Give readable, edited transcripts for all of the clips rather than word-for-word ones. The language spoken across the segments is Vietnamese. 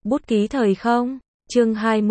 Bút ký thời không? Chương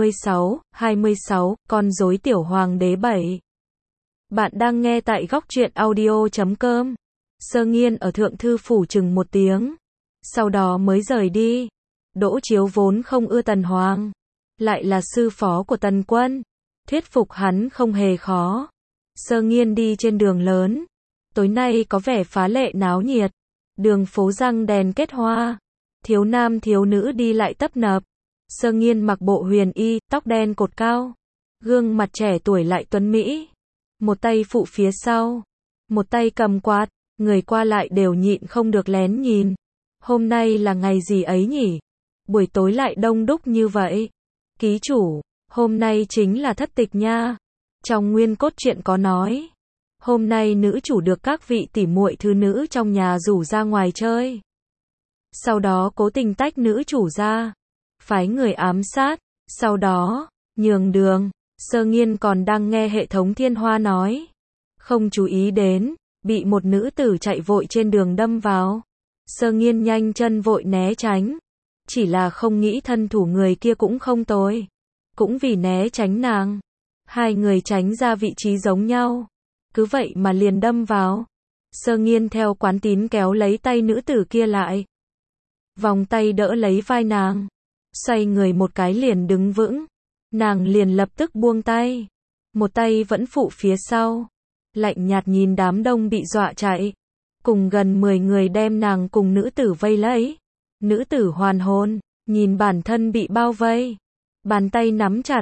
26, con rối tiểu hoàng đế 7. Bạn đang nghe tại góc truyện audio.com. Sơ Nghiên ở Thượng Thư Phủ chừng 1 tiếng. Sau đó mới rời đi. Đỗ Chiếu vốn không ưa Tần Hoàng. Lại là sư phó của Tần Quân. Thuyết phục hắn không hề khó. Sơ Nghiên đi trên đường lớn. Tối nay có vẻ phá lệ náo nhiệt. Đường phố răng đèn kết hoa. Thiếu nam thiếu nữ đi lại tấp nập. Sơ Nghiên mặc bộ huyền y, tóc đen cột cao. Gương mặt trẻ tuổi lại tuấn mỹ. Một tay phụ phía sau. Một tay cầm quạt. Người qua lại đều nhịn không được lén nhìn. Hôm nay là ngày gì ấy nhỉ? Buổi tối lại đông đúc như vậy. Ký chủ, hôm nay chính là thất tịch nha. Trong nguyên cốt truyện có nói. Hôm nay nữ chủ được các vị tỉ muội thứ nữ trong nhà rủ ra ngoài chơi. Sau đó cố tình tách nữ chủ ra. Phái người ám sát. Sau đó, nhường đường. Sơ Nghiên còn đang nghe hệ thống thiên hoa nói. Không chú ý đến, bị một nữ tử chạy vội trên đường đâm vào. Sơ Nghiên nhanh chân vội né tránh. Chỉ là không nghĩ thân thủ người kia cũng không tồi. Cũng vì né tránh nàng. Hai người tránh ra vị trí giống nhau. Cứ vậy mà liền đâm vào. Sơ Nghiên theo quán tín kéo lấy tay nữ tử kia lại. Vòng tay đỡ lấy vai nàng. Xoay người một cái liền đứng vững. Nàng liền lập tức buông tay. Một tay vẫn phụ phía sau. Lạnh nhạt nhìn đám đông bị dọa chạy. Cùng gần 10 người đem nàng cùng nữ tử vây lấy. Nữ tử hoàn hồn, nhìn bản thân bị bao vây. Bàn tay nắm chặt,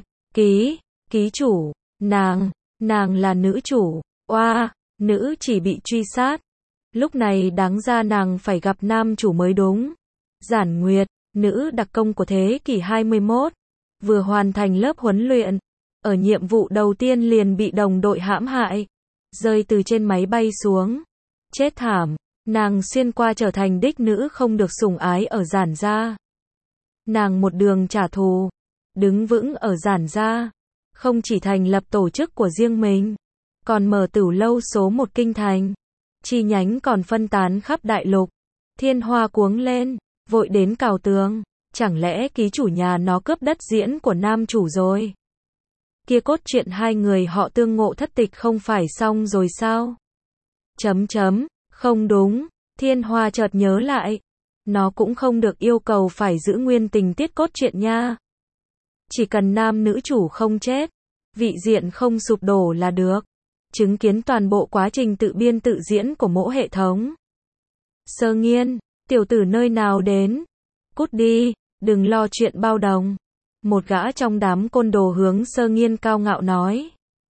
ký chủ, nàng là nữ chủ, oa, nữ chỉ bị truy sát. Lúc này đáng ra nàng phải gặp nam chủ mới đúng. Giản Nguyệt, nữ đặc công của thế kỷ 21, vừa hoàn thành lớp huấn luyện. Ở nhiệm vụ đầu tiên liền bị đồng đội hãm hại. Rơi từ trên máy bay xuống. Chết thảm. Nàng xuyên qua trở thành đích nữ không được sủng ái ở Giản gia. Nàng một đường trả thù. Đứng vững ở Giản gia. Không chỉ thành lập tổ chức của riêng mình. Còn mở tửu lâu số 1 kinh thành. Chi nhánh còn phân tán khắp đại lục. Thiên Hoa cuống lên. Vội đến cào tường. Chẳng lẽ ký chủ nhà nó cướp đất diễn của nam chủ rồi? Kia cốt truyện hai người họ tương ngộ thất tịch không phải xong rồi sao? Không đúng. Thiên Hoa chợt nhớ lại. Nó cũng không được yêu cầu phải giữ nguyên tình tiết cốt truyện nha. Chỉ cần nam nữ chủ không chết. Vị diện không sụp đổ là được. Chứng kiến toàn bộ quá trình tự biên tự diễn của mỗi hệ thống. Sơ Nghiên, tiểu tử nơi nào đến? Cút đi, đừng lo chuyện bao đồng. Một gã trong đám côn đồ hướng Sơ Nghiên cao ngạo nói.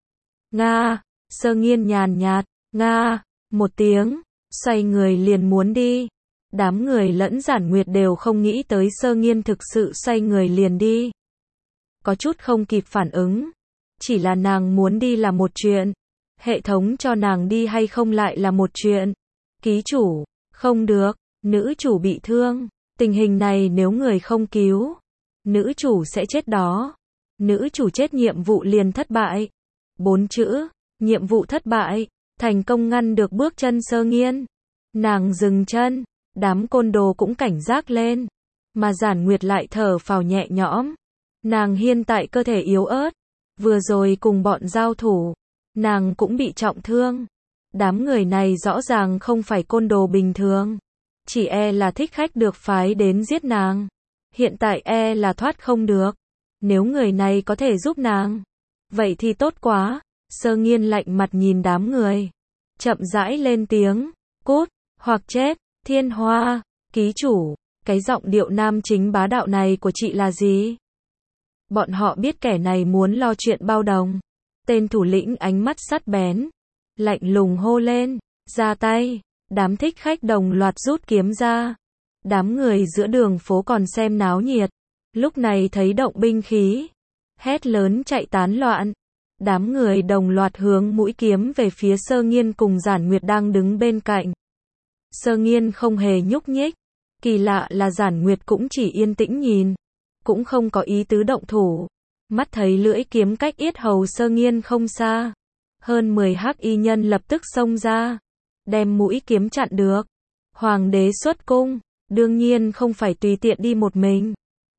Nga, Sơ Nghiên nhàn nhạt, Nga, một tiếng, xoay người liền muốn đi. Đám người lẫn Giản Nguyệt đều không nghĩ tới Sơ Nghiên thực sự xoay người liền đi. Có chút không kịp phản ứng. Chỉ là nàng muốn đi là một chuyện. Hệ thống cho nàng đi hay không lại là một chuyện. Ký chủ, không được, nữ chủ bị thương. Tình hình này nếu người không cứu, nữ chủ sẽ chết đó. Nữ chủ chết nhiệm vụ liền thất bại. 4 chữ, nhiệm vụ thất bại, thành công ngăn được bước chân Sơ Nghiên. Nàng dừng chân, đám côn đồ cũng cảnh giác lên. Mà Giản Nguyệt lại thở phào nhẹ nhõm. Nàng hiện tại cơ thể yếu ớt. Vừa rồi cùng bọn giao thủ, nàng cũng bị trọng thương. Đám người này rõ ràng không phải côn đồ bình thường. Chỉ là thích khách được phái đến giết nàng. Hiện tại là thoát không được. Nếu người này có thể giúp nàng, vậy thì tốt quá. Sơ Nghiên lạnh mặt nhìn đám người. Chậm rãi lên tiếng. Cút, hoặc chết. Thiên Hoa, ký chủ, cái giọng điệu nam chính bá đạo này của chị là gì? Bọn họ biết kẻ này muốn lo chuyện bao đồng. Tên thủ lĩnh ánh mắt sắc bén. Lạnh lùng hô lên. Ra tay. Đám thích khách đồng loạt rút kiếm ra. Đám người giữa đường phố còn xem náo nhiệt. Lúc này thấy động binh khí. Hét lớn chạy tán loạn. Đám người đồng loạt hướng mũi kiếm về phía Sơ Nghiên cùng Giản Nguyệt đang đứng bên cạnh. Sơ Nghiên không hề nhúc nhích. Kỳ lạ là Giản Nguyệt cũng chỉ yên tĩnh nhìn. Cũng không có ý tứ động thủ. Mắt thấy lưỡi kiếm cách yết hầu Sơ Nghiên không xa. Hơn 10 hắc y nhân lập tức xông ra. Đem mũi kiếm chặn được. Hoàng đế xuất cung. Đương nhiên không phải tùy tiện đi một mình.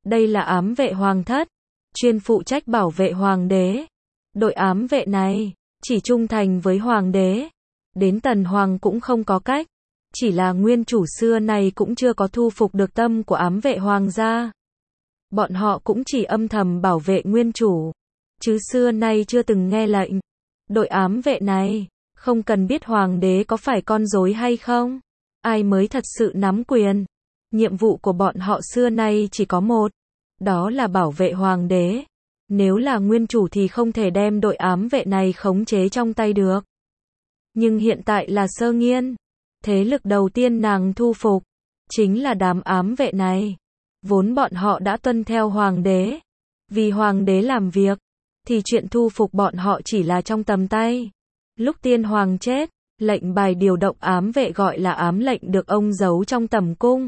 Đây là ám vệ hoàng thất, chuyên phụ trách bảo vệ hoàng đế. Đội ám vệ này, chỉ trung thành với hoàng đế. Đến tần hoàng cũng không có cách. Chỉ là nguyên chủ xưa này cũng chưa có thu phục được tâm của ám vệ hoàng gia. Bọn họ cũng chỉ âm thầm bảo vệ nguyên chủ. Chứ xưa nay chưa từng nghe lệnh. Đội ám vệ này, không cần biết hoàng đế có phải con rối hay không. Ai mới thật sự nắm quyền. Nhiệm vụ của bọn họ xưa nay chỉ có một. Đó là bảo vệ hoàng đế. Nếu là nguyên chủ thì không thể đem đội ám vệ này khống chế trong tay được. Nhưng hiện tại là Sơ Nghiên. Thế lực đầu tiên nàng thu phục, chính là đám ám vệ này. Vốn bọn họ đã tuân theo hoàng đế. Vì hoàng đế làm việc, thì chuyện thu phục bọn họ chỉ là trong tầm tay. Lúc tiên hoàng chết, lệnh bài điều động ám vệ gọi là ám lệnh được ông giấu trong tẩm cung.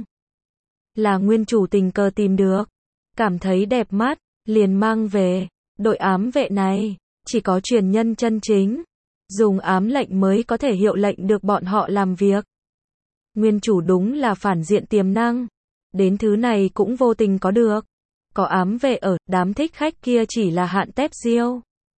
Là nguyên chủ tình cờ tìm được, cảm thấy đẹp mắt, liền mang về. Đội ám vệ này, chỉ có truyền nhân chân chính. Dùng ám lệnh mới có thể hiệu lệnh được bọn họ làm việc. Nguyên chủ đúng là phản diện tiềm năng. Đến thứ này cũng vô tình có được. Có ám vệ ở, đám thích khách kia chỉ là hạn tép diêu.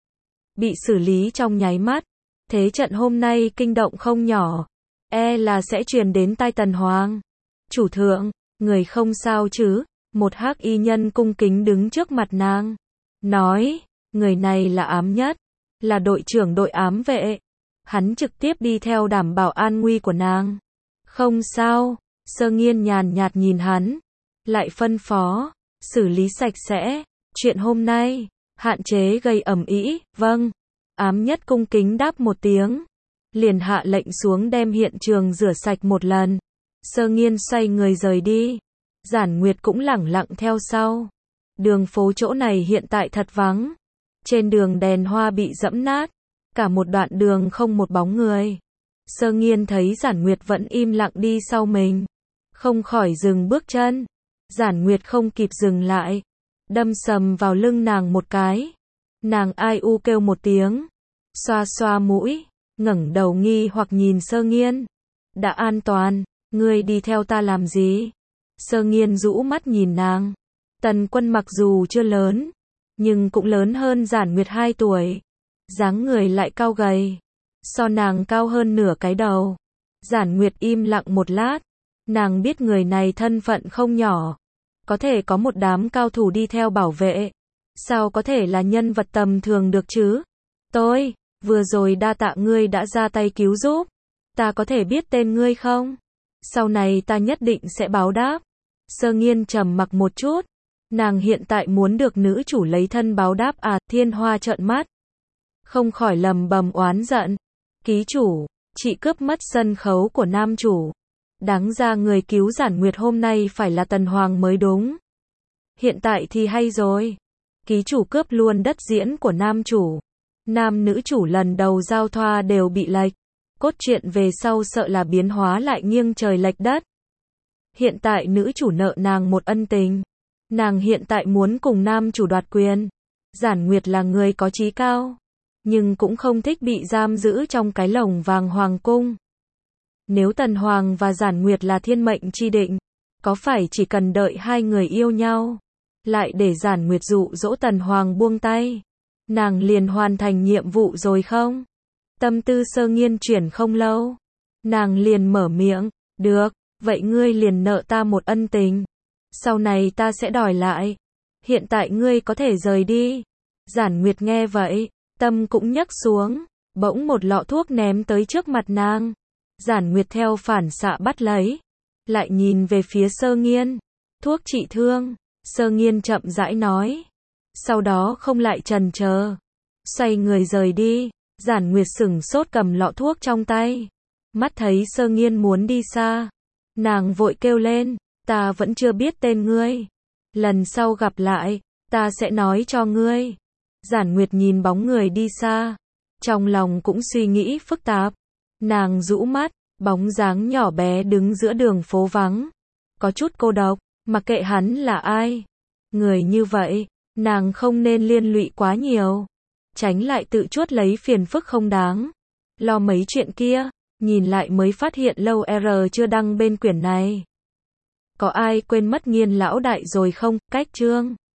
Bị xử lý trong nháy mắt. Thế trận hôm nay kinh động không nhỏ. Là sẽ truyền đến tai tần hoàng. Chủ thượng, người không sao chứ? Một hắc y nhân cung kính đứng trước mặt nàng. Nói, người này là ám nhất. Là đội trưởng đội ám vệ. Hắn trực tiếp đi theo đảm bảo an nguy của nàng. Không sao, Sơ Nghiên nhàn nhạt nhìn hắn. Lại phân phó, xử lý sạch sẽ. Chuyện hôm nay, hạn chế gây ầm ĩ. Vâng. Ám nhất cung kính đáp một tiếng. Liền hạ lệnh xuống đem hiện trường rửa sạch một lần. Sơ Nghiên xoay người rời đi. Giản Nguyệt cũng lẳng lặng theo sau. Đường phố chỗ này hiện tại thật vắng. Trên đường đèn hoa bị dẫm nát. Cả một đoạn đường không một bóng người. Sơ Nghiên thấy Giản Nguyệt vẫn im lặng đi sau mình. Không khỏi dừng bước chân. Giản Nguyệt không kịp dừng lại. Đâm sầm vào lưng nàng một cái. Nàng ai u kêu một tiếng. Xoa xoa mũi. Ngẩng đầu nghi hoặc nhìn Sơ Nghiên. Đã an toàn. Ngươi đi theo ta làm gì? Sơ Nghiên rũ mắt nhìn nàng. Tần Quân mặc dù chưa lớn. Nhưng cũng lớn hơn Giản Nguyệt 2 tuổi. Dáng người lại cao gầy. So nàng cao hơn nửa cái đầu. Giản Nguyệt im lặng một lát. Nàng biết người này thân phận không nhỏ. Có thể có một đám cao thủ đi theo bảo vệ. Sao có thể là nhân vật tầm thường được chứ? Tôi, vừa rồi đa tạ ngươi đã ra tay cứu giúp. Ta có thể biết tên ngươi không? Sau này ta nhất định sẽ báo đáp. Sơ Nghiên trầm mặc một chút. Nàng hiện tại muốn được nữ chủ lấy thân báo đáp à? Thiên Hoa trợn mắt. Không khỏi lầm bầm oán giận. Ký chủ, chị cướp mất sân khấu của nam chủ. Đáng ra người cứu Giản Nguyệt hôm nay phải là Tần Hoàng mới đúng. Hiện tại thì hay rồi. Ký chủ cướp luôn đất diễn của nam chủ. Nam nữ chủ lần đầu giao thoa đều bị lệch. Cốt truyện về sau sợ là biến hóa lại nghiêng trời lệch đất. Hiện tại nữ chủ nợ nàng một ân tình. Nàng hiện tại muốn cùng nam chủ đoạt quyền. Giản Nguyệt là người có chí cao. Nhưng cũng không thích bị giam giữ trong cái lồng vàng hoàng cung. Nếu Tần Hoàng và Giản Nguyệt là thiên mệnh chi định, có phải chỉ cần đợi hai người yêu nhau, lại để Giản Nguyệt dụ dỗ Tần Hoàng buông tay, nàng liền hoàn thành nhiệm vụ rồi không? Tâm tư Sơ Nghiên chuyển không lâu, nàng liền mở miệng, được, vậy ngươi liền nợ ta một ân tình, sau này ta sẽ đòi lại, hiện tại ngươi có thể rời đi. Giản Nguyệt nghe vậy, tâm cũng nhấc xuống, bỗng một lọ thuốc ném tới trước mặt nàng. Giản Nguyệt theo phản xạ bắt lấy, lại nhìn về phía Sơ Nghiên. Thuốc trị thương, Sơ Nghiên chậm rãi nói. Sau đó không lại chần chờ, xoay người rời đi. Giản Nguyệt sửng sốt cầm lọ thuốc trong tay. Mắt thấy Sơ Nghiên muốn đi xa, nàng vội kêu lên, ta vẫn chưa biết tên ngươi. Lần sau gặp lại, ta sẽ nói cho ngươi. Giản Nguyệt nhìn bóng người đi xa, trong lòng cũng suy nghĩ phức tạp. Nàng rũ mắt, bóng dáng nhỏ bé đứng giữa đường phố vắng. Có chút cô độc, mặc kệ hắn là ai. Người như vậy, nàng không nên liên lụy quá nhiều. Tránh lại tự chuốc lấy phiền phức không đáng. Lo mấy chuyện kia, nhìn lại mới phát hiện lâu R chưa đăng bên quyển này. Có ai quên mất Nghiên lão đại rồi không? Cách chương